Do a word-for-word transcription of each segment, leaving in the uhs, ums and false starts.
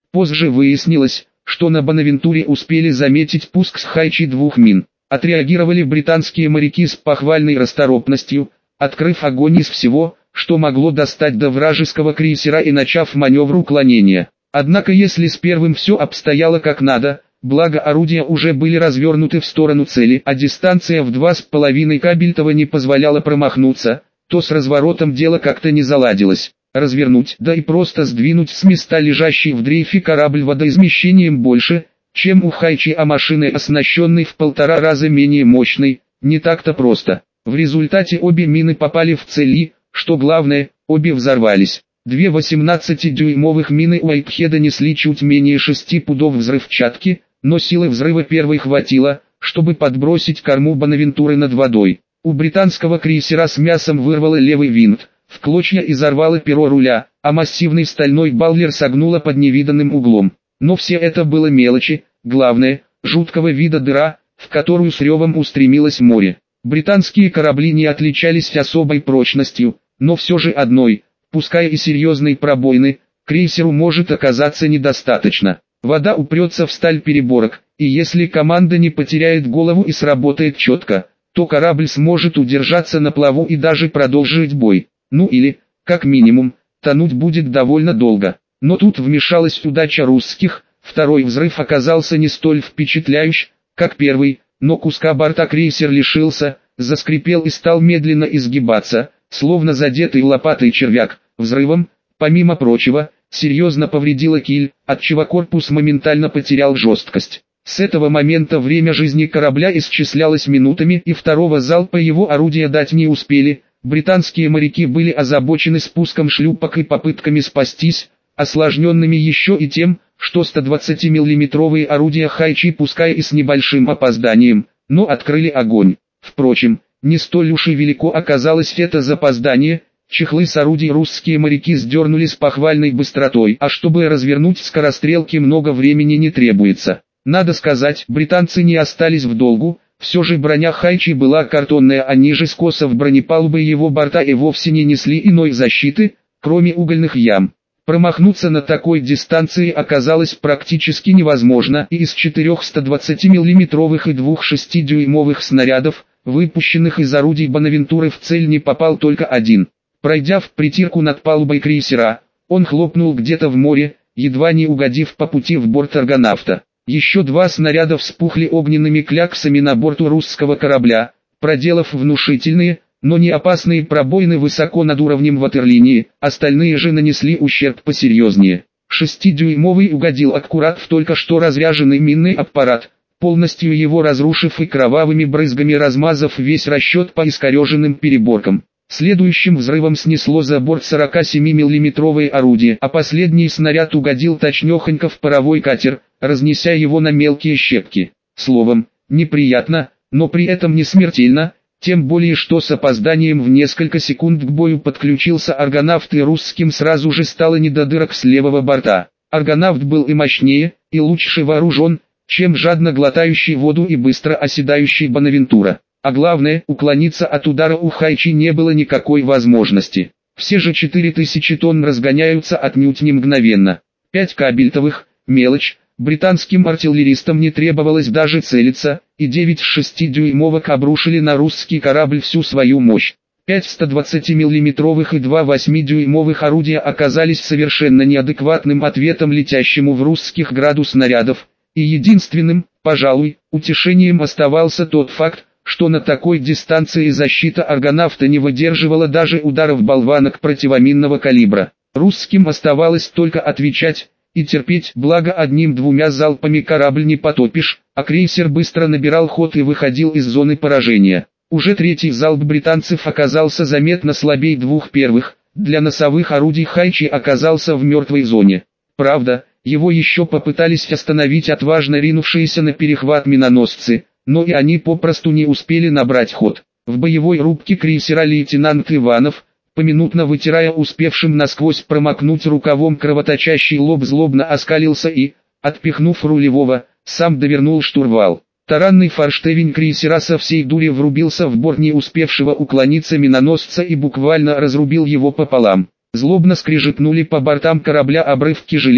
Позже выяснилось, что на Бонавентуре успели заметить пуск с Хайчи двух мин. Отреагировали британские моряки с похвальной расторопностью, открыв огонь из всего, что могло достать до вражеского крейсера и начав маневр уклонения. Однако если с первым все обстояло как надо, благо орудия уже были развернуты в сторону цели, а дистанция в два с половиной кабельтова не позволяла промахнуться, то с разворотом дело как-то не заладилось. Развернуть, да и просто сдвинуть с места лежащий в дрейфе корабль водоизмещением больше, чем у Хайчи, а машины, оснащенной в полтора раза менее мощной, не так-то просто. В результате обе мины попали в цель и, что главное, обе взорвались. Две восемнадцатидюймовых мины Уайтхеда несли чуть менее шести пудов взрывчатки, но силы взрыва первой хватило, чтобы подбросить корму Бонавентуры над водой. У британского крейсера с мясом вырвало левый винт, в клочья изорвало перо руля, а массивный стальной баллер согнуло под невиданным углом. Но все это было мелочи, главное, жуткого вида дыра, в которую с ревом устремилось море. Британские корабли не отличались особой прочностью, но все же одной, пускай и серьезной пробоины, крейсеру может оказаться недостаточно. Вода упрется в сталь переборок, и если команда не потеряет голову и сработает четко, то корабль сможет удержаться на плаву и даже продолжить бой. Ну или, как минимум, тонуть будет довольно долго. Но тут вмешалась удача русских, второй взрыв оказался не столь впечатляющий, как первый, но куска борта крейсер лишился, заскрипел и стал медленно изгибаться, словно задетый лопатой червяк. Взрывом, помимо прочего, серьезно повредила киль, отчего корпус моментально потерял жесткость. С этого момента время жизни корабля исчислялось минутами, и второго залпа его орудия дать не успели. Британские моряки были озабочены спуском шлюпок и попытками спастись, осложненными еще и тем, что стодвадцатимиллиметровые орудия Хайчи, пускай и с небольшим опозданием, но открыли огонь. Впрочем, не столь уж и велико оказалось это запоздание. Чехлы с орудий русские моряки сдернули с похвальной быстротой, а чтобы развернуть скорострелки, много времени не требуется. Надо сказать, британцы не остались в долгу. Все же броня Хайчи была картонная, а ниже скосов бронепалубы его борта и вовсе не несли иной защиты, кроме угольных ям. Промахнуться на такой дистанции оказалось практически невозможно, и из четырех стодвадцатимиллиметровых и двух шестидюймовых снарядов, выпущенных из орудий Бонавентуры, в цель не попал только один. Пройдя в притирку над палубой крейсера, он хлопнул где-то в море, едва не угодив по пути в борт аргонавта. Еще два снаряда вспухли огненными кляксами на борту русского корабля, проделав внушительные, но не опасные пробоины высоко над уровнем ватерлинии, остальные же нанесли ущерб посерьезнее. Шестидюймовый угодил аккурат в только что разряженный минный аппарат, полностью его разрушив и кровавыми брызгами размазав весь расчет по искореженным переборкам. Следующим взрывом снесло за борт сорокасемимиллиметровое орудие, а последний снаряд угодил точнёхонько в паровой катер, разнеся его на мелкие щепки. Словом, неприятно, но при этом не смертельно, тем более что с опозданием в несколько секунд к бою подключился аргонавт, и русским сразу же стало не до дырок с левого борта. Аргонавт был и мощнее, и лучше вооружен, чем жадно глотающий воду и быстро оседающий Бонавентура. А главное, уклониться от удара у Хайчи не было никакой возможности. Все же четыре тысячи тонн разгоняются отнюдь не мгновенно. Пять кабельтовых, мелочь, британским артиллеристам не требовалось даже целиться, и девять шестидюймовок обрушили на русский корабль всю свою мощь. Пять стодвадцатимиллиметровых и два восьмидюймовых орудия оказались совершенно неадекватным ответом летящему в русских граду снарядов, и единственным, пожалуй, утешением оставался тот факт, что на такой дистанции защита аргонавта не выдерживала даже ударов болванок противоминного калибра. Русским оставалось только отвечать и терпеть, благо одним-двумя залпами корабль не потопишь, а крейсер быстро набирал ход и выходил из зоны поражения. Уже третий залп британцев оказался заметно слабее двух первых, для носовых орудий Хайчи оказался в мертвой зоне. Правда, его еще попытались остановить отважно ринувшиеся на перехват миноносцы, но и они попросту не успели набрать ход. В боевой рубке крейсера лейтенант Иванов, поминутно вытирая успевшим насквозь промокнуть рукавом кровоточащий лоб, злобно оскалился и, отпихнув рулевого, сам довернул штурвал. Таранный форштевень крейсера со всей дури врубился в борт не успевшего уклониться миноносца и буквально разрубил его пополам. Злобно скрежетнули по бортам корабля обрывки железа,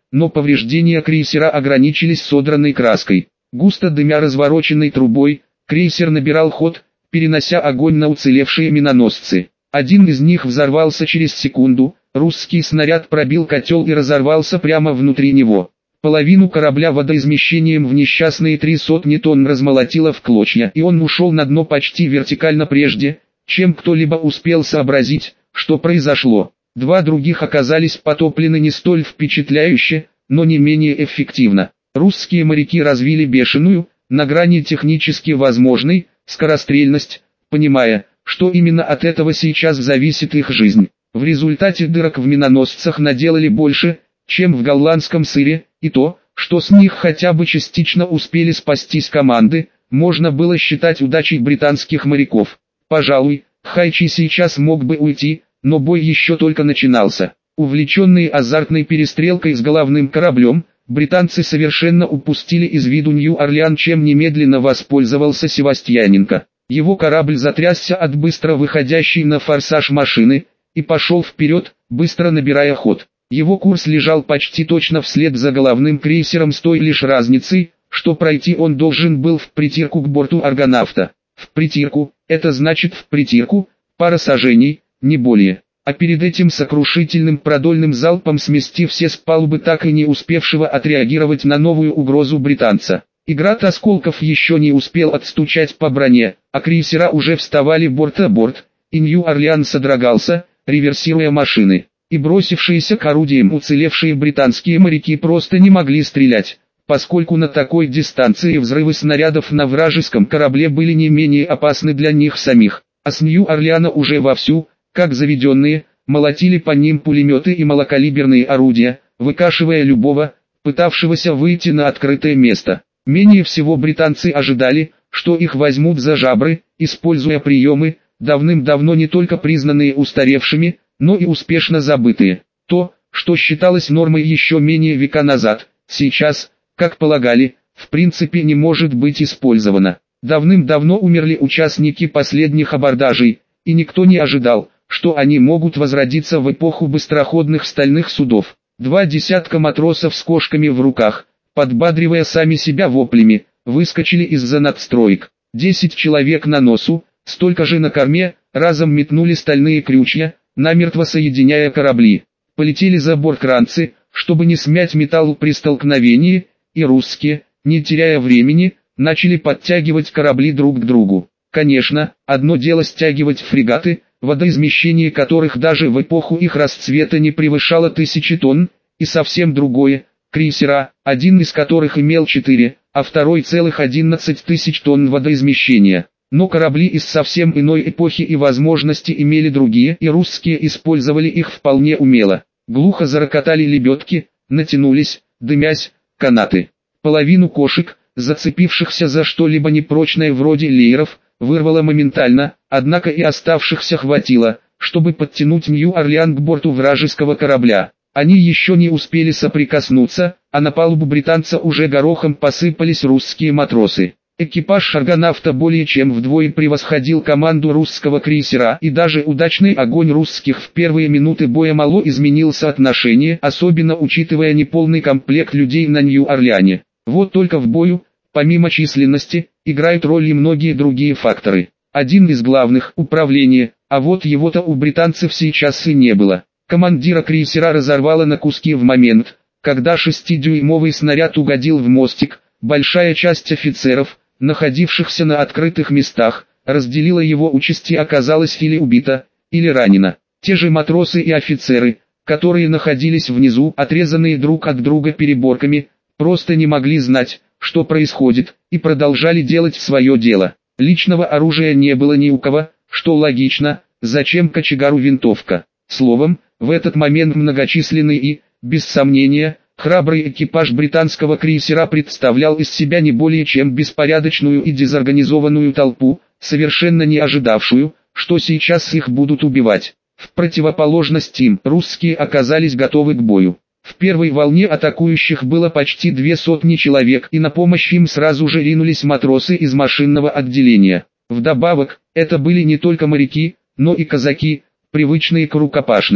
но повреждения крейсера ограничились содранной краской. Густо дымя развороченной трубой, крейсер набирал ход, перенося огонь на уцелевшие миноносцы. Один из них взорвался через секунду, русский снаряд пробил котел и разорвался прямо внутри него. Половину корабля водоизмещением в несчастные три сотни тонн размолотило в клочья, и он ушел на дно почти вертикально прежде, чем кто-либо успел сообразить, что произошло. Два других оказались потоплены не столь впечатляюще, но не менее эффективно. Русские моряки развили бешеную, на грани технически возможной, скорострельность, понимая, что именно от этого сейчас зависит их жизнь. В результате дырок в миноносцах наделали больше, чем в голландском сыре, и то, что с них хотя бы частично успели спастись команды, можно было считать удачей британских моряков. Пожалуй, Хайчи сейчас мог бы уйти, но бой еще только начинался. Увлеченные азартной перестрелкой с головным кораблем, британцы совершенно упустили из виду Нью-Орлеан, чем немедленно воспользовался Севастьяненко. Его корабль затрясся от быстро выходящей на форсаж машины, и пошел вперед, быстро набирая ход. Его курс лежал почти точно вслед за головным крейсером с той лишь разницей, что пройти он должен был в притирку к борту аргонавта. В притирку, это значит в притирку, пара сажений, не более. А перед этим сокрушительным продольным залпом сместив все с палубы так и не успевшего отреагировать на новую угрозу британца. И град осколков еще не успел отстучать по броне, а крейсера уже вставали борт о борт, и Нью-Орлеан содрогался, реверсируя машины. И бросившиеся к орудиям уцелевшие британские моряки просто не могли стрелять, поскольку на такой дистанции взрывы снарядов на вражеском корабле были не менее опасны для них самих. А с Нью-Орлеана уже вовсю, как заведенные, молотили по ним пулеметы и малокалиберные орудия, выкашивая любого, пытавшегося выйти на открытое место. Менее всего британцы ожидали, что их возьмут за жабры, используя приемы, давным-давно не только признанные устаревшими, но и успешно забытые. То, что считалось нормой еще менее века назад, сейчас, как полагали, в принципе не может быть использовано. Давным-давно умерли участники последних абордажей, и никто не ожидал, что они могут возродиться в эпоху быстроходных стальных судов. Два десятка матросов с кошками в руках, подбадривая сами себя воплями, выскочили из-за надстроек. Десять человек на носу, столько же на корме, разом метнули стальные крючья, намертво соединяя корабли. Полетели за борт кранцы, чтобы не смять металл при столкновении, и русские, не теряя времени, начали подтягивать корабли друг к другу. Конечно, одно дело стягивать фрегаты, водоизмещение которых даже в эпоху их расцвета не превышало тысячи тонн, и совсем другое – крейсера, один из которых имел четыре, а второй целых одиннадцать тысяч тонн водоизмещения. Но корабли из совсем иной эпохи и возможности имели другие, и русские использовали их вполне умело. Глухо зарокотали лебедки, натянулись, дымясь, канаты. Половину кошек, зацепившихся за что-либо непрочное вроде лееров, вырвало моментально, однако и оставшихся хватило, чтобы подтянуть Нью-Орлеан к борту вражеского корабля. Они еще не успели соприкоснуться, а на палубу британца уже горохом посыпались русские матросы. Экипаж аргонавта более чем вдвое превосходил команду русского крейсера, и даже удачный огонь русских в первые минуты боя мало изменил соотношение, особенно учитывая неполный комплект людей на Нью-Орлеане. Вот только в бою, помимо численности, играют роль и многие другие факторы. Один из главных – управление, а вот его-то у британцев сейчас и не было. Командира крейсера разорвало на куски в момент, когда шестидюймовый снаряд угодил в мостик. Большая часть офицеров, находившихся на открытых местах, разделила его участь и оказалась или убита, или ранена. Те же матросы и офицеры, которые находились внизу, отрезанные друг от друга переборками, просто не могли знать, что происходит, и продолжали делать свое дело. Личного оружия не было ни у кого, что логично, зачем кочегару винтовка. Словом, в этот момент многочисленный и, без сомнения, храбрый экипаж британского крейсера представлял из себя не более чем беспорядочную и дезорганизованную толпу, совершенно не ожидавшую, что сейчас их будут убивать. В противоположность им, русские оказались готовы к бою. В первой волне атакующих было почти две сотни человек, и на помощь им сразу же ринулись матросы из машинного отделения. Вдобавок, это были не только моряки, но и казаки, привычные к рукопашной.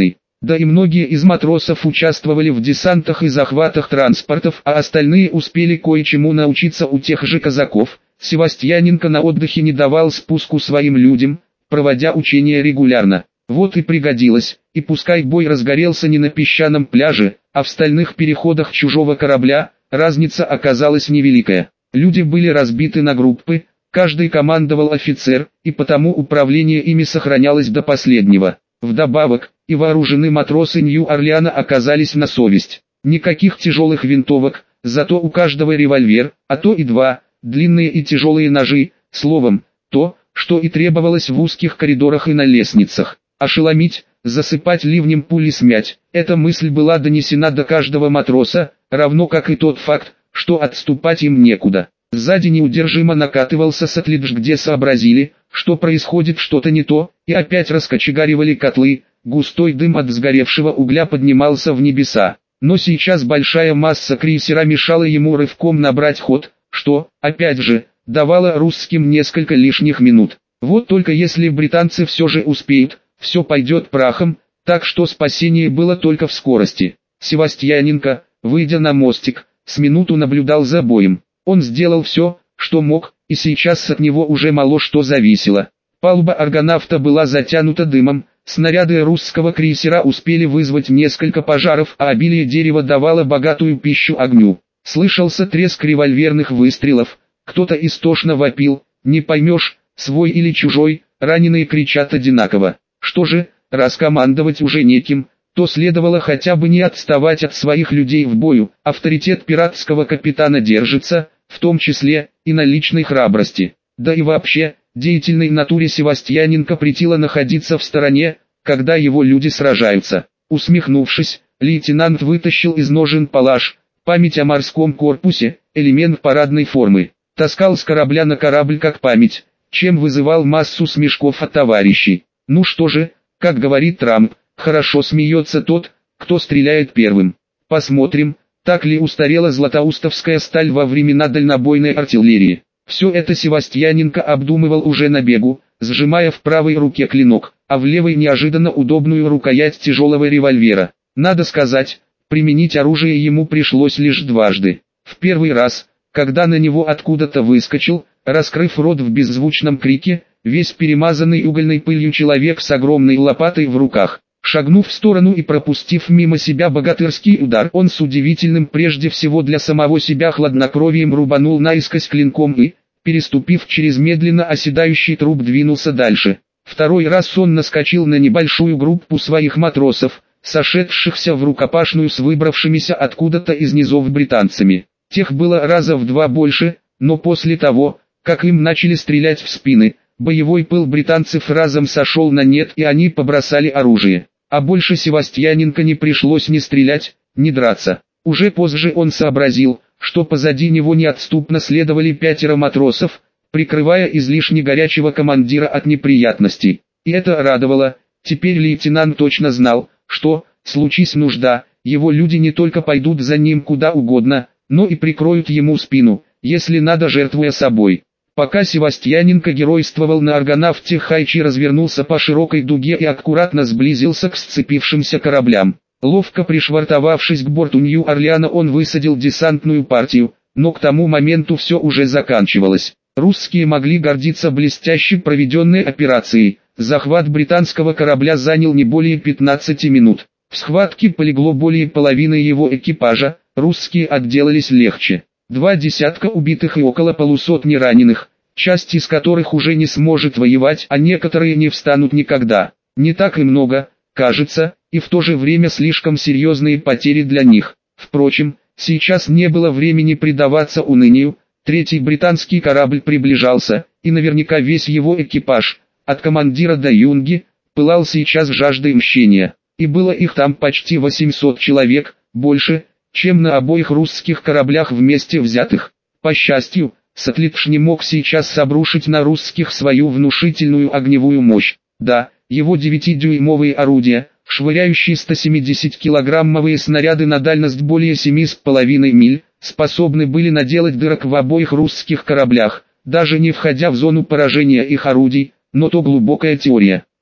Да и многие из матросов участвовали в десантах и захватах транспортов, а остальные успели кое-чему научиться у тех же казаков. Севастьяненко на отдыхе не давал спуску своим людям, проводя учения регулярно. Вот и пригодилось, и пускай бой разгорелся не на песчаном пляже, а в стальных переходах чужого корабля, разница оказалась невеликая. Люди были разбиты на группы, каждый командовал офицер, и потому управление ими сохранялось до последнего. Вдобавок, и вооружены матросы Нью-Орлеана оказались на совесть. Никаких тяжелых винтовок, зато у каждого револьвер, а то и два, длинные и тяжелые ножи, словом, то, что и требовалось в узких коридорах и на лестницах. Ошеломить, засыпать ливнем пули, смять. Эта мысль была донесена до каждого матроса, равно как и тот факт, что отступать им некуда. Сзади неудержимо накатывался Сатлидж, где сообразили, что происходит что-то не то, и опять раскочегаривали котлы. Густой дым от сгоревшего угля поднимался в небеса. Но сейчас большая масса крейсера мешала ему рывком набрать ход, что, опять же, давало русским несколько лишних минут. Вот только если британцы все же успеют, все пойдет прахом, так что спасение было только в скорости. Севастьяненко, выйдя на мостик, с минуту наблюдал за боем. Он сделал все, что мог, и сейчас от него уже мало что зависело. Палуба аргонавта была затянута дымом, снаряды русского крейсера успели вызвать несколько пожаров, а обилие дерева давало богатую пищу огню. Слышался треск револьверных выстрелов, кто-то истошно вопил, не поймешь, свой или чужой, раненые кричат одинаково. Что же, раз командовать уже неким, то следовало хотя бы не отставать от своих людей в бою. Авторитет пиратского капитана держится, в том числе, и на личной храбрости. Да и вообще, деятельной натуре Севастьяненко претило находиться в стороне, когда его люди сражаются. Усмехнувшись, лейтенант вытащил из ножен палаш, память о морском корпусе, элемент парадной формы. Таскал с корабля на корабль как память, чем вызывал массу смешков от товарищей. Ну что же, как говорит Трамп, хорошо смеется тот, кто стреляет первым. Посмотрим, так ли устарела златоустовская сталь во времена дальнобойной артиллерии. Все это Севастьяненко обдумывал уже на бегу, сжимая в правой руке клинок, а в левой неожиданно удобную рукоять тяжелого револьвера. Надо сказать, применить оружие ему пришлось лишь дважды. В первый раз, когда на него откуда-то выскочил, раскрыв рот в беззвучном крике, весь перемазанный угольной пылью человек с огромной лопатой в руках. Шагнув в сторону и пропустив мимо себя богатырский удар, он с удивительным прежде всего для самого себя хладнокровием рубанул наискось клинком и, переступив через медленно оседающий труп, двинулся дальше. Второй раз он наскочил на небольшую группу своих матросов, сошедшихся в рукопашную с выбравшимися откуда-то из низов британцами. Тех было раза в два больше, но после того, как им начали стрелять в спины, боевой пыл британцев разом сошел на нет, и они побросали оружие. А больше Севастьяненко не пришлось ни стрелять, ни драться. Уже позже он сообразил, что позади него неотступно следовали пятеро матросов, прикрывая излишне горячего командира от неприятностей. И это радовало. Теперь лейтенант точно знал, что, случись нужда, его люди не только пойдут за ним куда угодно, но и прикроют ему спину, если надо, жертвуя собой. Пока Севастьяненко геройствовал на аргонавте, Хайчи развернулся по широкой дуге и аккуратно сблизился к сцепившимся кораблям. Ловко пришвартовавшись к борту Нью-Орлеана, он высадил десантную партию, но к тому моменту все уже заканчивалось. Русские могли гордиться блестяще проведенной операцией. Захват британского корабля занял не более пятнадцати минут. В схватке полегло более половины его экипажа, русские отделались легче. Два десятка убитых и около полусотни раненых, часть из которых уже не сможет воевать, а некоторые не встанут никогда. Не так и много, кажется, и в то же время слишком серьезные потери для них. Впрочем, сейчас не было времени предаваться унынию. Третий британский корабль приближался, и наверняка весь его экипаж, от командира до юнги, пылал сейчас жаждой мщения. И было их там почти восемьсот человек, больше, чем на обоих русских кораблях вместе взятых. По счастью, Сатлидж не мог сейчас обрушить на русских свою внушительную огневую мощь. Да, его девятидюймовые орудия, швыряющие стосемидесятикилограммовые снаряды на дальность более семи с половиной миль, способны были наделать дырок в обоих русских кораблях, даже не входя в зону поражения их орудий, но то глубокая теория.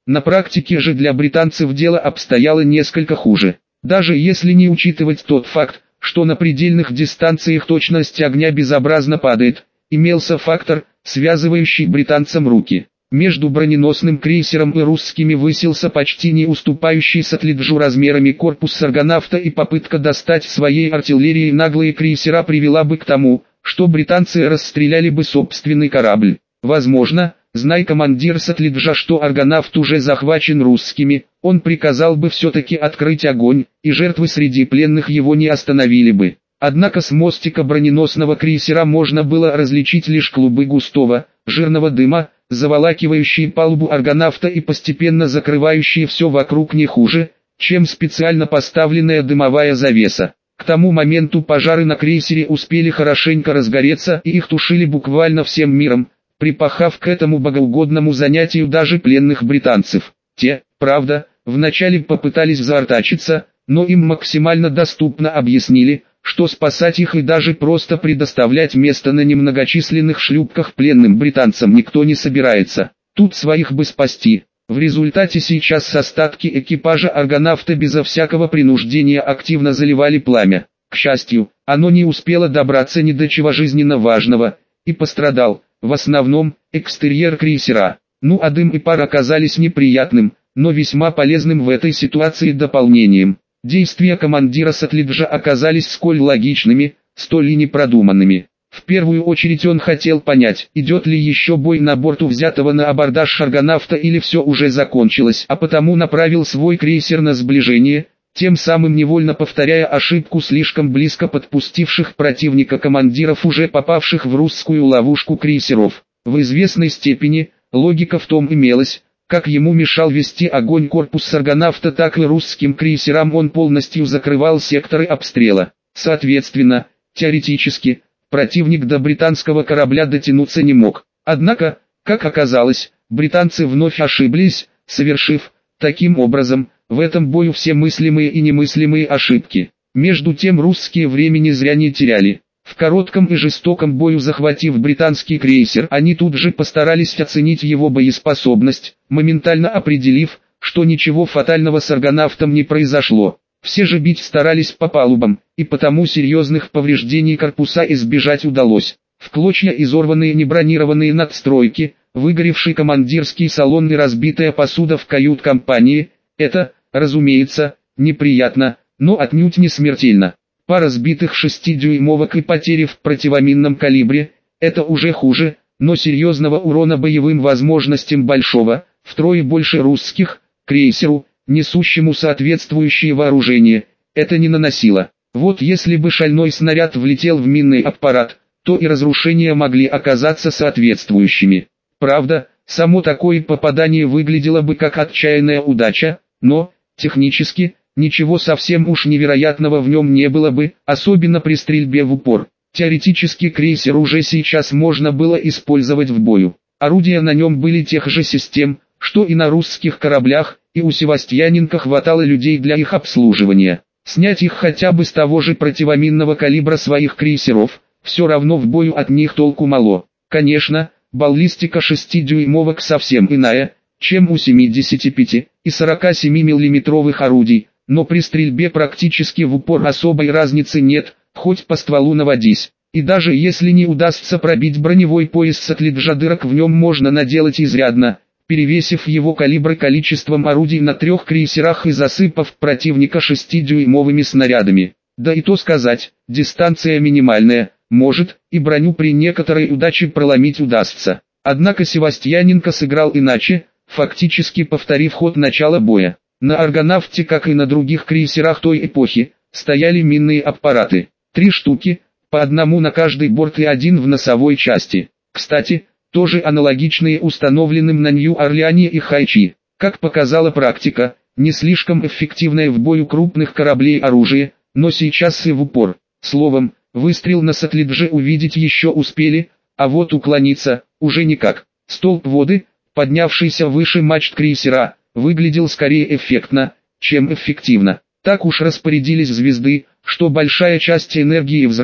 На практике же для британцев дело обстояло несколько хуже. Даже если не учитывать тот факт, что на предельных дистанциях точность огня безобразно падает, имелся фактор, связывающий британцам руки. Между броненосным крейсером и русскими высился почти не уступающий Сатлиджу размерами корпус аргонавта, и попытка достать своей артиллерией наглые крейсера привела бы к тому, что британцы расстреляли бы собственный корабль. Возможно, зная командир Сатлиджа, что аргонавт уже захвачен русскими, он приказал бы все-таки открыть огонь, и жертвы среди пленных его не остановили бы. Однако с мостика броненосного крейсера можно было различить лишь клубы густого, жирного дыма, заволакивающие палубу аргонавта и постепенно закрывающие все вокруг не хуже, чем специально поставленная дымовая завеса. К тому моменту пожары на крейсере успели хорошенько разгореться, и их тушили буквально всем миром, припахав к этому богоугодному занятию даже пленных британцев. Те, правда, вначале попытались заортачиться, но им максимально доступно объяснили, что спасать их и даже просто предоставлять место на немногочисленных шлюпках пленным британцам никто не собирается. Тут своих бы спасти. В результате сейчас остатки экипажа аргонавта безо всякого принуждения активно заливали пламя. К счастью, оно не успело добраться ни до чего жизненно важного, и пострадал, в основном, экстерьер крейсера. Ну а дым и пар оказались неприятным, но весьма полезным в этой ситуации дополнением. Действия командира Сатлиджа оказались сколь логичными, столь и непродуманными. В первую очередь он хотел понять, идет ли еще бой на борту взятого на абордаж аргонавта или все уже закончилось, а потому направил свой крейсер на сближение, тем самым невольно повторяя ошибку слишком близко подпустивших противника командиров, уже попавших в русскую ловушку крейсеров. В известной степени, логика в том имелась, как ему мешал вести огонь корпус аргонавта, так и русским крейсерам он полностью закрывал секторы обстрела. Соответственно, теоретически, противник до британского корабля дотянуться не мог. Однако, как оказалось, британцы вновь ошиблись, совершив, таким образом, в этом бою все мыслимые и немыслимые ошибки. Между тем русские времени зря не теряли. В коротком и жестоком бою захватив британский крейсер, они тут же постарались оценить его боеспособность, моментально определив, что ничего фатального с аргонавтом не произошло. Все же бить старались по палубам, и потому серьезных повреждений корпуса избежать удалось. В клочья изорванные небронированные надстройки, выгоревший командирский салон и разбитая посуда в кают-компании – это, разумеется, неприятно, но отнюдь не смертельно. Пара сбитых шестидюймовок и потери в противоминном калибре – это уже хуже, но серьезного урона боевым возможностям большого, втрое больше русских, крейсеру, несущему соответствующее вооружение, это не наносило. Вот если бы шальной снаряд влетел в минный аппарат, то и разрушения могли оказаться соответствующими. Правда, само такое попадание выглядело бы как отчаянная удача, но, технически, ничего совсем уж невероятного в нем не было бы, особенно при стрельбе в упор. Теоретически крейсер уже сейчас можно было использовать в бою. Орудия на нем были тех же систем, что и на русских кораблях, и у Севастьяненко хватало людей для их обслуживания. Снять их хотя бы с того же противоминного калибра своих крейсеров, все равно в бою от них толку мало. Конечно, баллистика шестидюймовок совсем иная, чем у семидесяти пяти и сорока семи миллиметровых орудий, но при стрельбе практически в упор особой разницы нет, хоть по стволу наводись. И даже если не удастся пробить броневой пояс Сатлиджа, дырок в нем можно наделать изрядно, перевесив его калибры количеством орудий на трех крейсерах и засыпав противника шестидюймовыми снарядами. Да и то сказать, дистанция минимальная, может, и броню при некоторой удаче проломить удастся. Однако Севастьяненко сыграл иначе, фактически повторив ход начала боя. На аргонавте, как и на других крейсерах той эпохи, стояли минные аппараты. Три штуки, по одному на каждый борт и один в носовой части. Кстати, тоже аналогичные установленным на Нью-Орлеане и Хайчи. Как показала практика, не слишком эффективное в бою крупных кораблей оружие, но сейчас и в упор. Словом, выстрел на Сатлидже увидеть еще успели, а вот уклониться уже никак. Столб воды, поднявшийся выше мачт крейсера, выглядел скорее эффектно, чем эффективно. Так уж распорядились звезды, что большая часть энергии взрыва,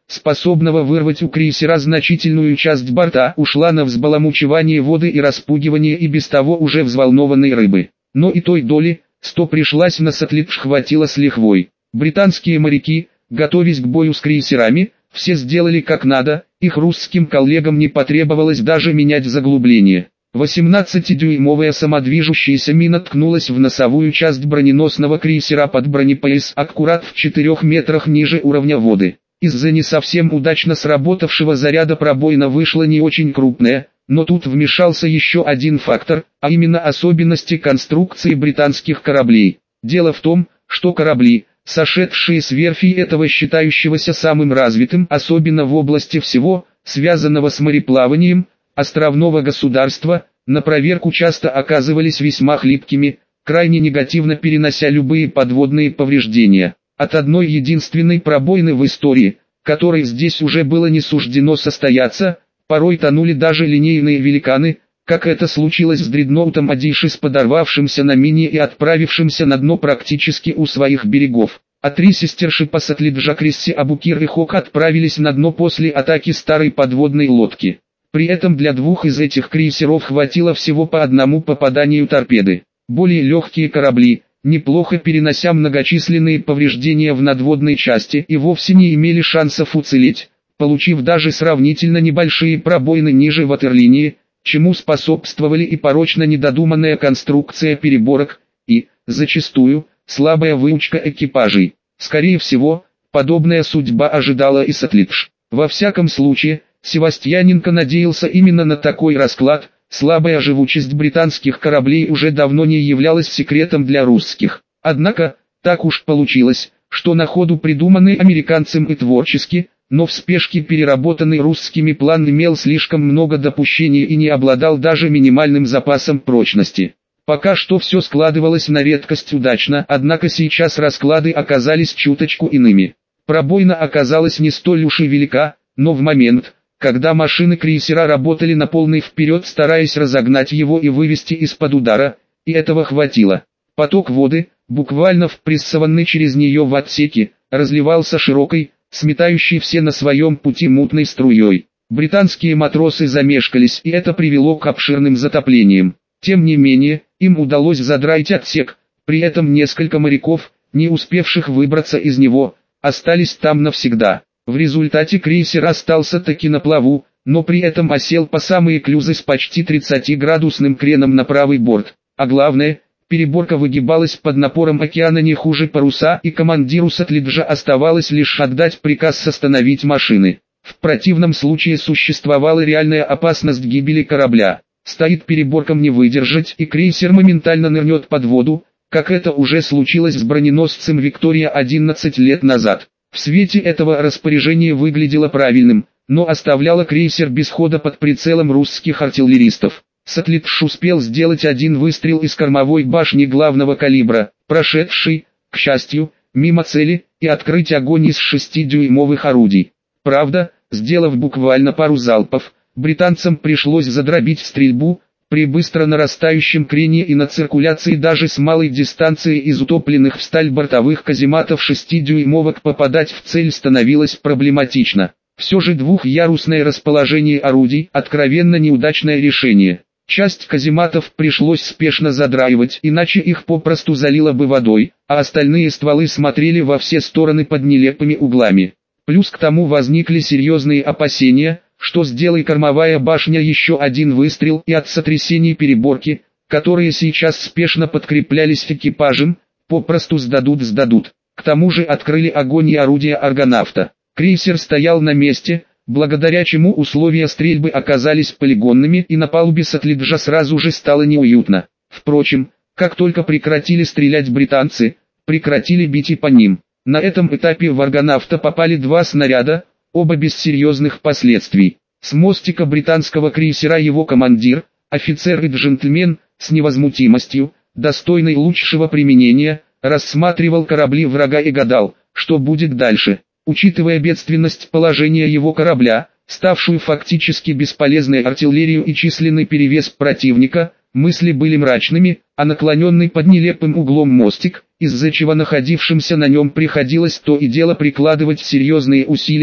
способного вырвать у крейсера значительную часть борта, ушла на взбаламучивание воды и распугивание и без того уже взволнованной рыбы. Но и той доли, что пришлась на Сатлидж, хватило с лихвой. Британские моряки, готовясь к бою с крейсерами, все сделали как надо, их русским коллегам не потребовалось даже менять заглубление. восемнадцатидюймовая самодвижущаяся мина ткнулась в носовую часть броненосного крейсера под бронепояс аккурат в четырех метрах ниже уровня воды. Из-за не совсем удачно сработавшего заряда пробоина вышла не очень крупная, но тут вмешался еще один фактор, а именно особенности конструкции британских кораблей. Дело в том, что корабли, сошедшие с верфи этого считающегося самым развитым, особенно в области всего, связанного с мореплаванием, островного государства, на проверку часто оказывались весьма хлипкими, крайне негативно перенося любые подводные повреждения. От одной единственной пробоины в истории, которой здесь уже было не суждено состояться, порой тонули даже линейные великаны, как это случилось с дредноутом Одишис, подорвавшимся на мине и отправившимся на дно практически у своих берегов. А три сестершипа Сатлиджа Крисси, Абукир и Хок отправились на дно после атаки старой подводной лодки. При этом для двух из этих крейсеров хватило всего по одному попаданию торпеды. Более легкие корабли, неплохо перенося многочисленные повреждения в надводной части, и вовсе не имели шансов уцелеть, получив даже сравнительно небольшие пробоины ниже ватерлинии, чему способствовали и порочно недодуманная конструкция переборок, и, зачастую, слабая выучка экипажей. Скорее всего, подобная судьба ожидала и Сатлидж. Во всяком случае, Севастьяненко надеялся именно на такой расклад. Слабая живучесть британских кораблей уже давно не являлась секретом для русских. Однако, так уж получилось, что на ходу придуманный американцем и творчески, но в спешке переработанный русскими план имел слишком много допущений и не обладал даже минимальным запасом прочности. Пока что все складывалось на редкость удачно, однако сейчас расклады оказались чуточку иными. Пробоина оказалась не столь уж и велика, но в момент, когда машины крейсера работали на полный вперед, стараясь разогнать его и вывести из-под удара, и этого хватило. Поток воды, буквально впрессованный через нее в отсеке, разливался широкой, сметающей все на своем пути мутной струей. Британские матросы замешкались, и это привело к обширным затоплениям. Тем не менее, им удалось задраить отсек, при этом несколько моряков, не успевших выбраться из него, остались там навсегда. В результате крейсер остался таки на плаву, но при этом осел по самые клюзы с почти тридцатиградусным креном на правый борт. А главное, переборка выгибалась под напором океана не хуже паруса, и командиру Сатлиджа оставалось лишь отдать приказ остановить машины. В противном случае существовала реальная опасность гибели корабля. Стоит переборкам не выдержать, и крейсер моментально нырнет под воду, как это уже случилось с броненосцем «Виктория» одиннадцать лет назад. В свете этого распоряжение выглядело правильным, но оставляло крейсер без хода под прицелом русских артиллеристов. Сатлидж успел сделать один выстрел из кормовой башни главного калибра, прошедший, к счастью, мимо цели, и открыть огонь из шестидюймовых орудий. Правда, сделав буквально пару залпов, британцам пришлось задробить стрельбу. При быстро нарастающем крене и на циркуляции даже с малой дистанции из утопленных в сталь бортовых казематов шестидюймовок попадать в цель становилось проблематично. Все же двухъярусное расположение орудий – откровенно неудачное решение. Часть казематов пришлось спешно задраивать, иначе их попросту залило бы водой, а остальные стволы смотрели во все стороны под нелепыми углами. Плюс к тому возникли серьезные опасения, что сделай кормовая башня еще один выстрел, и от сотрясений переборки, которые сейчас спешно подкреплялись экипажем, попросту сдадут-сдадут. К тому же открыли огонь и орудия аргонавта. Крейсер стоял на месте, благодаря чему условия стрельбы оказались полигонными, и на палубе Сатлиджа сразу же стало неуютно. Впрочем, как только прекратили стрелять британцы, прекратили бить и по ним. На этом этапе в аргонавта попали два снаряда, оба без серьезных последствий. С мостика британского крейсера его командир, офицер и джентльмен, с невозмутимостью, достойной лучшего применения, рассматривал корабли врага и гадал, что будет дальше. Учитывая бедственность положения его корабля, ставшую фактически бесполезной артиллерию и численный перевес противника, мысли были мрачными, а наклоненный под нелепым углом мостик, из-за чего находившимся на нем приходилось то и дело прикладывать серьезные усилия,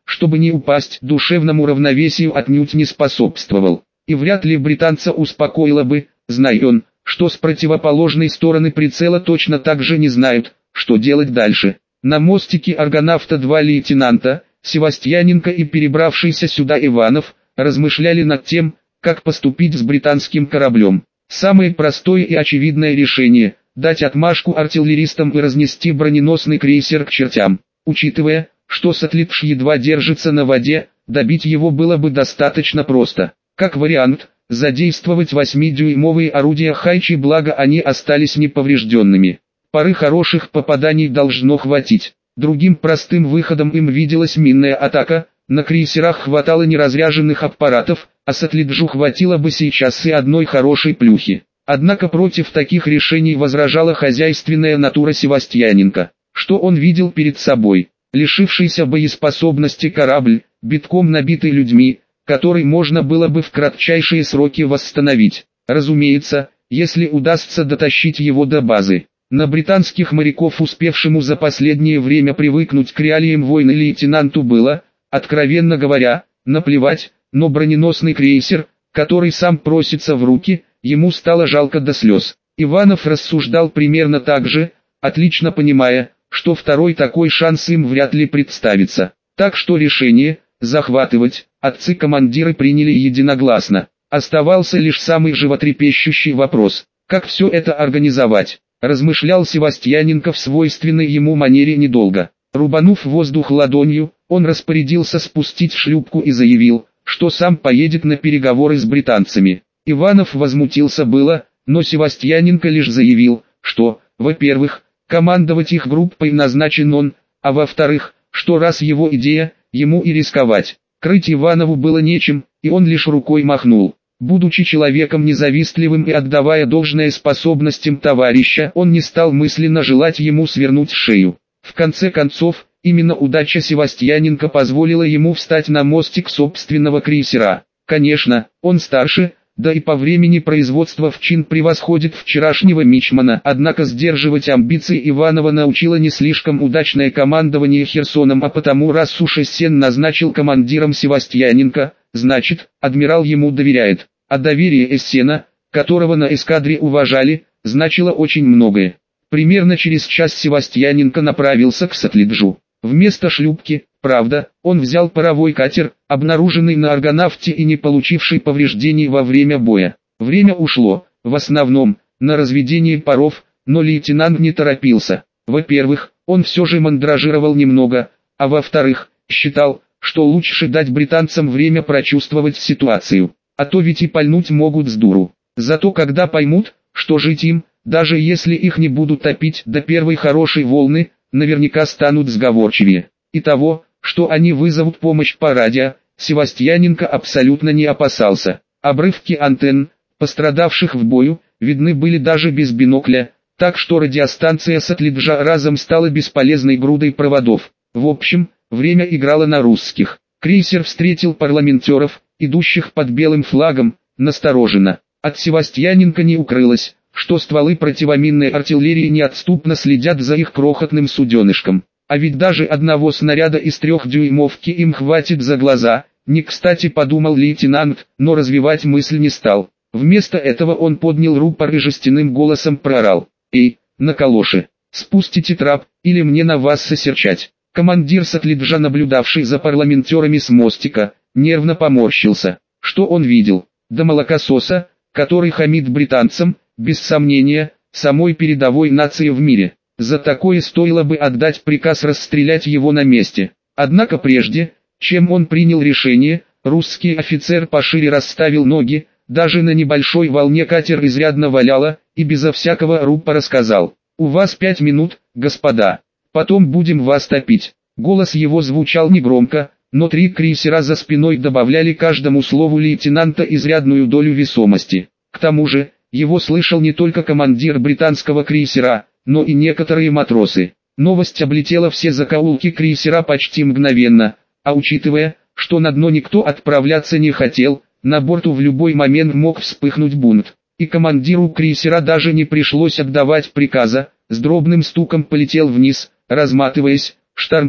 чтобы не упасть, душевному равновесию отнюдь не способствовал. И вряд ли британца успокоило бы, зная он, что с противоположной стороны прицела точно так же не знают, что делать дальше. На мостике Аргонавта два лейтенанта, Севастьяненко и перебравшийся сюда Иванов, размышляли над тем, как поступить с британским кораблем. Самое простое и очевидное решение – дать отмашку артиллеристам и разнести броненосный крейсер к чертям. Учитывая, что Сатлидж едва держится на воде, добить его было бы достаточно просто. Как вариант, задействовать восьмидюймовые орудия Хайчи, благо они остались неповрежденными. Пары хороших попаданий должно хватить. Другим простым выходом им виделась минная атака. На крейсерах хватало неразряженных аппаратов, а Сатлиджу хватило бы сейчас и одной хорошей плюхи. Однако против таких решений возражала хозяйственная натура Севастьяненко. Что он видел перед собой? Лишившийся боеспособности корабль, битком набитый людьми, который можно было бы в кратчайшие сроки восстановить. Разумеется, если удастся дотащить его до базы. На британских моряков, успевшему за последнее время привыкнуть к реалиям войны, лейтенанту было, откровенно говоря, наплевать, но броненосный крейсер, который сам просится в руки, ему стало жалко до слез. Иванов рассуждал примерно так же, отлично понимая, что второй такой шанс им вряд ли представится. Так что решение захватывать отцы-командиры приняли единогласно. Оставался лишь самый животрепещущий вопрос: как все это организовать? Размышлял Севастьяненко в свойственной ему манере недолго. Рубанув воздух ладонью, он распорядился спустить шлюпку и заявил, что сам поедет на переговоры с британцами. Иванов возмутился было, но Севастьяненко лишь заявил, что, во-первых, командовать их группой назначен он, а во-вторых, что раз его идея, ему и рисковать. Крыть Иванову было нечем, и он лишь рукой махнул. Будучи человеком независтливым и отдавая должное способностям товарища, он не стал мысленно желать ему свернуть шею. В конце концов, именно удача Севастьяненко позволила ему встать на мостик собственного крейсера. Конечно, он старше, да и по времени производства в чин превосходит вчерашнего мичмана, однако сдерживать амбиции Иванова научило не слишком удачное командование Херсоном, а потому раз уж Эссен назначил командиром Севастьяненко, значит, адмирал ему доверяет. А доверие Эссена, которого на эскадре уважали, значило очень многое. Примерно через час Севастьяненко направился к Сатлиджу. Вместо шлюпки, правда, он взял паровой катер, обнаруженный на Аргонавте и не получивший повреждений во время боя. Время ушло, в основном, на разведение паров, но лейтенант не торопился. Во-первых, он все же мандражировал немного, а во-вторых, считал, что лучше дать британцам время прочувствовать ситуацию, а то ведь и пальнуть могут с дуру. Зато когда поймут, что жить им, даже если их не будут топить до первой хорошей волны, наверняка станут сговорчивее. И того, что они вызовут помощь по радио, Севастьяненко абсолютно не опасался. Обрывки антенн, пострадавших в бою, видны были даже без бинокля, так что радиостанция Сатлиджа разом стала бесполезной грудой проводов. В общем, время играло на русских. Крейсер встретил парламентеров, идущих под белым флагом, настороженно. От Севастьяненко не укрылось, что стволы противоминной артиллерии неотступно следят за их крохотным суденышком. А ведь даже одного снаряда из трехдюймовки им хватит за глаза, не кстати подумал лейтенант, но развивать мысль не стал. Вместо этого он поднял рупор и жестяным голосом проорал: «Эй, на калоши, спустите трап, или мне на вас сосерчать». Командир Сатлиджа, наблюдавший за парламентерами с мостика, нервно поморщился. Что он видел? Да молокососа, который хамит британцам, без сомнения, самой передовой нации в мире. За такое стоило бы отдать приказ расстрелять его на месте. Однако прежде, чем он принял решение, русский офицер пошире расставил ноги, даже на небольшой волне катер изрядно валяло, и безо всякого рупора сказал: «У вас пять минут, господа. Потом будем вас топить». Голос его звучал негромко, но три крейсера за спиной добавляли каждому слову лейтенанта изрядную долю весомости. К тому же, его слышал не только командир британского крейсера, но и некоторые матросы. Новость облетела все закоулки крейсера почти мгновенно, а учитывая, что на дно никто отправляться не хотел, на борту в любой момент мог вспыхнуть бунт. И командиру крейсера даже не пришлось отдавать приказа, с дробным стуком полетел вниз, разматываясь, штормтрап.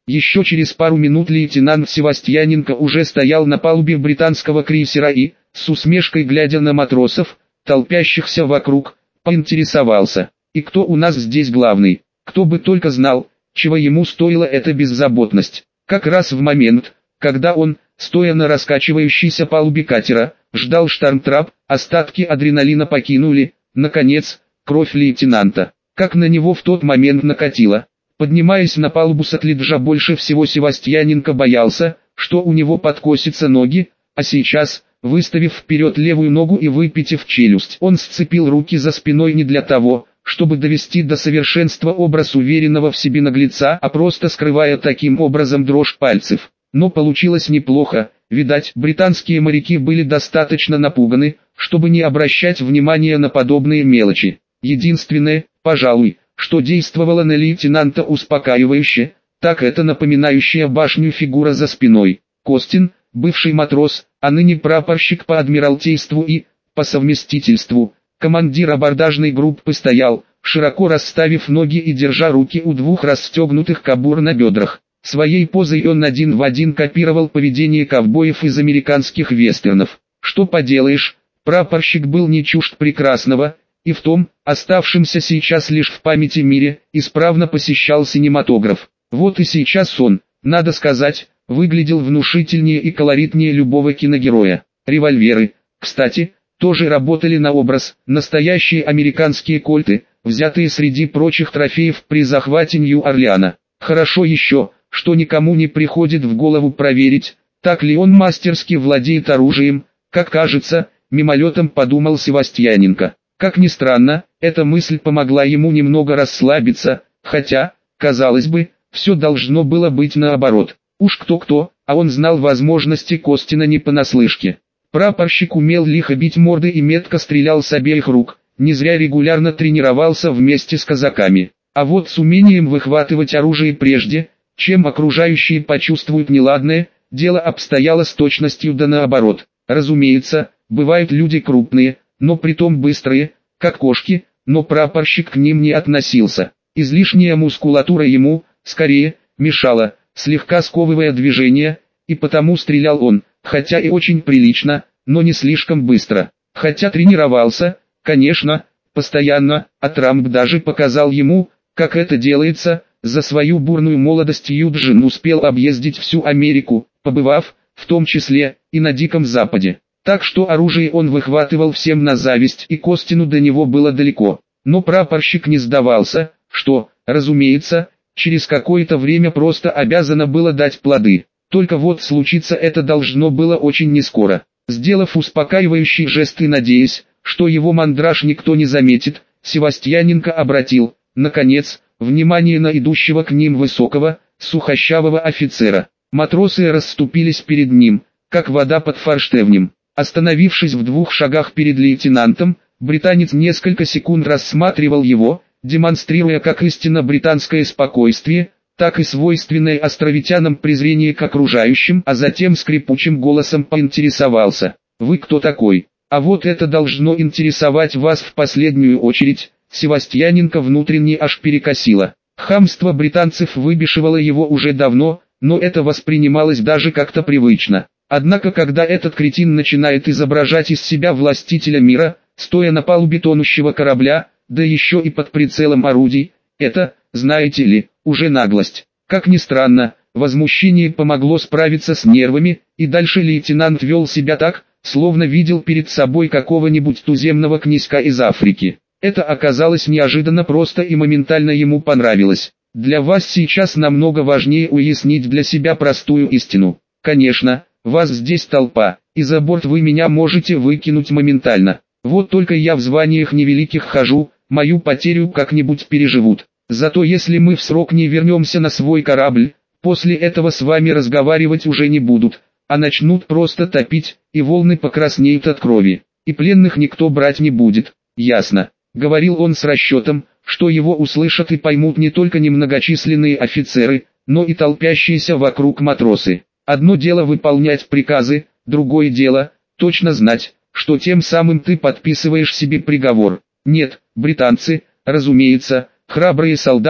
Еще через пару минут лейтенант Севастьяненко уже стоял на палубе британского крейсера и, с усмешкой глядя на матросов, толпящихся вокруг, поинтересовался: «И кто у нас здесь главный?» Кто бы только знал, чего ему стоила эта беззаботность. Как раз в момент, когда он, стоя на раскачивающейся палубе катера, ждал штормтрап, остатки адреналина покинули, наконец, кровь лейтенанта. Как на него в тот момент накатило. Поднимаясь на палубу Сатлиджа, больше всего Севастьяненко боялся, что у него подкосятся ноги, а сейчас, выставив вперед левую ногу и выпитив челюсть, он сцепил руки за спиной не для того, чтобы довести до совершенства образ уверенного в себе наглеца, а просто скрывая таким образом дрожь пальцев. Но получилось неплохо, видать, британские моряки были достаточно напуганы, чтобы не обращать внимания на подобные мелочи. Единственное, пожалуй, что действовало на лейтенанта успокаивающе, так это напоминающая башню фигура за спиной. Костин, бывший матрос, а ныне прапорщик по адмиралтейству и, по совместительству, командир абордажной группы, стоял, широко расставив ноги и держа руки у двух расстегнутых кобур на бедрах. Своей позой он один в один копировал поведение ковбоев из американских вестернов. Что поделаешь, прапорщик был не чужд прекрасного, и в том, оставшемся сейчас лишь в памяти мире, исправно посещал кинематограф. Вот и сейчас он, надо сказать, выглядел внушительнее и колоритнее любого киногероя. Револьверы, кстати, тоже работали на образ, настоящие американские кольты, взятые среди прочих трофеев при захвате Нью-Орлеана. Хорошо еще, что никому не приходит в голову проверить, так ли он мастерски владеет оружием, как кажется, мимолетом подумал Севастьяненко. Как ни странно, эта мысль помогла ему немного расслабиться, хотя, казалось бы, все должно было быть наоборот. Уж кто-кто, а он знал возможности Костина не понаслышке. Прапорщик умел лихо бить морды и метко стрелял с обеих рук, не зря регулярно тренировался вместе с казаками. А вот с умением выхватывать оружие прежде, чем окружающие почувствуют неладное, дело обстояло с точностью да наоборот. Разумеется, бывают люди крупные, но притом быстрые, как кошки, но прапорщик к ним не относился. Излишняя мускулатура ему, скорее, мешала, слегка сковывая движение, и потому стрелял он, хотя и очень прилично, но не слишком быстро. Хотя тренировался, конечно, постоянно, а Трамп даже показал ему, как это делается. За свою бурную молодость Юджин успел объездить всю Америку, побывав, в том числе, и на Диком Западе. Так что оружие он выхватывал всем на зависть, и Костину до него было далеко. Но прапорщик не сдавался, что, разумеется, через какое-то время просто обязано было дать плоды. Только вот случиться это должно было очень нескоро. Сделав успокаивающий жест и надеясь, что его мандраж никто не заметит, Севастьяненко обратил, наконец, внимание на идущего к ним высокого, сухощавого офицера. Матросы расступились перед ним, как вода под форштевнем. Остановившись в двух шагах перед лейтенантом, британец несколько секунд рассматривал его, демонстрируя как истинно британское спокойствие, так и свойственное островитянам презрение к окружающим, а затем скрипучим голосом поинтересовался: «Вы кто такой? А вот это должно интересовать вас в последнюю очередь». Севастьяненко внутренне аж перекосило. Хамство британцев выбешивало его уже давно, но это воспринималось даже как-то привычно. Однако когда этот кретин начинает изображать из себя властителя мира, стоя на палубе тонущего корабля, да еще и под прицелом орудий, это, знаете ли, уже наглость. Как ни странно, возмущение помогло справиться с нервами, и дальше лейтенант вел себя так, словно видел перед собой какого-нибудь туземного князька из Африки. Это оказалось неожиданно просто и моментально ему понравилось. Для вас сейчас намного важнее уяснить для себя простую истину. Конечно, вас здесь толпа, и за борт вы меня можете выкинуть моментально. Вот только я в званиях невеликих хожу, мою потерю как-нибудь переживут. Зато если мы в срок не вернемся на свой корабль, после этого с вами разговаривать уже не будут, а начнут просто топить, и волны покраснеют от крови. И пленных никто брать не будет, ясно?» Говорил он с расчетом, что его услышат и поймут не только немногочисленные офицеры, но и толпящиеся вокруг матросы. Одно дело выполнять приказы, другое дело, точно знать, что тем самым ты подписываешь себе приговор. Нет, британцы, разумеется, храбрые солдаты,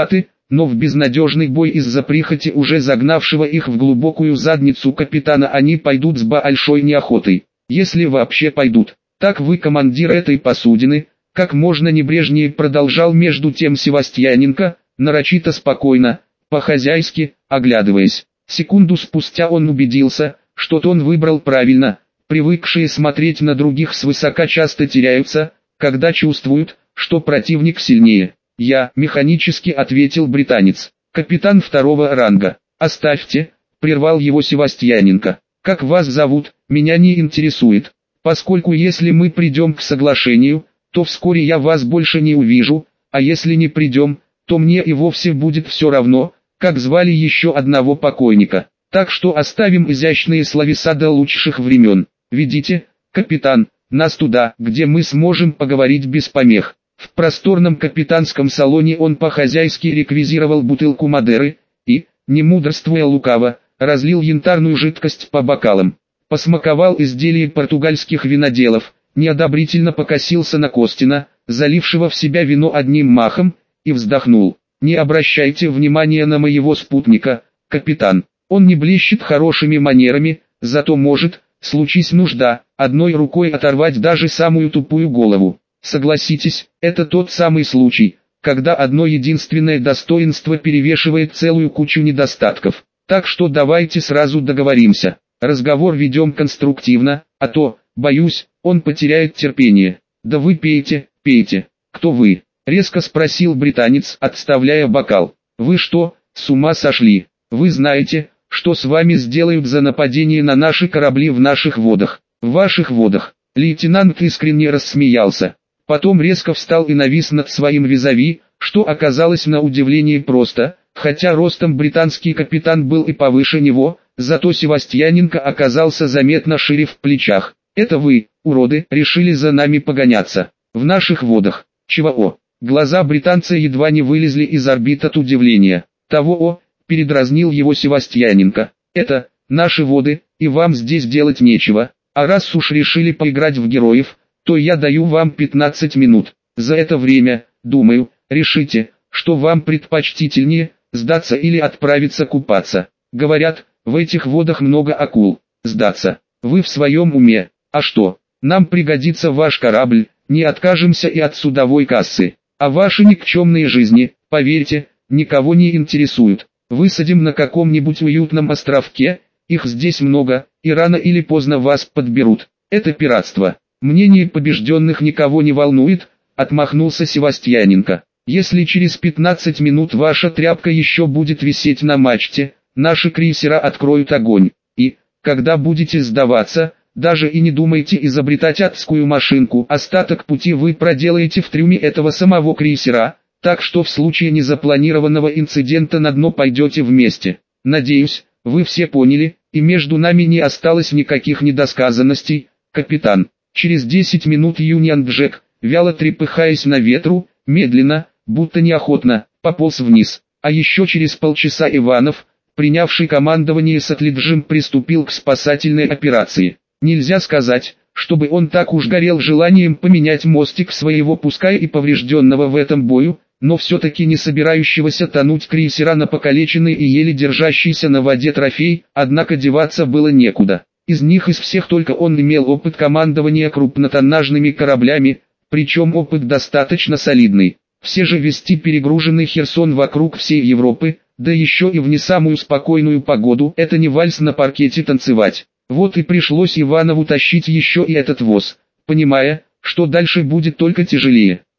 но в безнадежный бой из-за прихоти уже загнавшего их в глубокую задницу капитана они пойдут с большой неохотой, если вообще пойдут. Так вы командир этой посудины, как можно небрежнее продолжал между тем Севастьяненко, нарочито спокойно, по-хозяйски, оглядываясь. Секунду спустя он убедился, что тон выбрал правильно. Привыкшие смотреть на других свысока часто теряются, когда чувствуют, что противник сильнее. «Я», — механически ответил британец, — «капитан второго ранга». «Оставьте», — прервал его Севастьяненко. «Как вас зовут, меня не интересует, поскольку если мы придем к соглашению, то вскоре я вас больше не увижу, а если не придем, то мне и вовсе будет все равно, как звали еще одного покойника. Так что оставим изящные словеса до лучших времен. Ведите, капитан, нас туда, где мы сможем поговорить без помех». В просторном капитанском салоне он по-хозяйски реквизировал бутылку Мадеры и, не мудрствуя лукаво, разлил янтарную жидкость по бокалам. Посмаковал изделие португальских виноделов, неодобрительно покосился на Костина, залившего в себя вино одним махом, и вздохнул. «Не обращайте внимания на моего спутника, капитан. Он не блещет хорошими манерами, зато может, случись нужда, одной рукой оторвать даже самую тупую голову. Согласитесь, это тот самый случай, когда одно единственное достоинство перевешивает целую кучу недостатков. Так что давайте сразу договоримся. Разговор ведем конструктивно, а то, боюсь, он потеряет терпение». «Да вы пейте, пейте. Кто вы?» — резко спросил британец, отставляя бокал. «Вы что, с ума сошли? Вы знаете, что с вами сделают за нападение на наши корабли в наших водах?» «В ваших водах». Лейтенант искренне рассмеялся. Потом резко встал и навис над своим визави, что оказалось на удивление просто, хотя ростом британский капитан был и повыше него, зато Севастьяненко оказался заметно шире в плечах. «Это вы, уроды, решили за нами погоняться? В наших водах? Чего?» Глаза британца едва не вылезли из орбит от удивления. «Того-о», передразнил его Севастьяненко. «Это, наши воды, и вам здесь делать нечего, а раз уж решили поиграть в героев, то я даю вам пятнадцать минут. За это время, думаю, решите, что вам предпочтительнее, сдаться или отправиться купаться. Говорят, в этих водах много акул. Сдаться. Вы в своем уме? А что? Нам пригодится ваш корабль, не откажемся и от судовой кассы. А ваши никчемные жизни, поверьте, никого не интересуют. Высадим на каком-нибудь уютном островке, их здесь много, и рано или поздно вас подберут. Это пиратство. Мнение побежденных никого не волнует», — отмахнулся Севастьяненко. «Если через пятнадцать минут ваша тряпка еще будет висеть на мачте, наши крейсера откроют огонь. И, когда будете сдаваться, даже и не думайте изобретать адскую машинку. Остаток пути вы проделаете в трюме этого самого крейсера, так что в случае незапланированного инцидента на дно пойдете вместе. Надеюсь, вы все поняли, и между нами не осталось никаких недосказанностей, капитан». Через десять минут Юнион Джек, вяло трепыхаясь на ветру, медленно, будто неохотно, пополз вниз. А еще через полчаса Иванов, принявший командование Сатлиджем, приступил к спасательной операции. Нельзя сказать, чтобы он так уж горел желанием поменять мостик своего пускай и поврежденного в этом бою, но все-таки не собирающегося тонуть крейсера на покалеченный и еле держащийся на воде трофей, однако деваться было некуда. Из них из всех только он имел опыт командования крупнотоннажными кораблями, причем опыт достаточно солидный. Все же вести перегруженный Херсон вокруг всей Европы, да еще и в не самую спокойную погоду, это не вальс на паркете танцевать. Вот и пришлось Иванову тащить еще и этот воз, понимая, что дальше будет только тяжелее.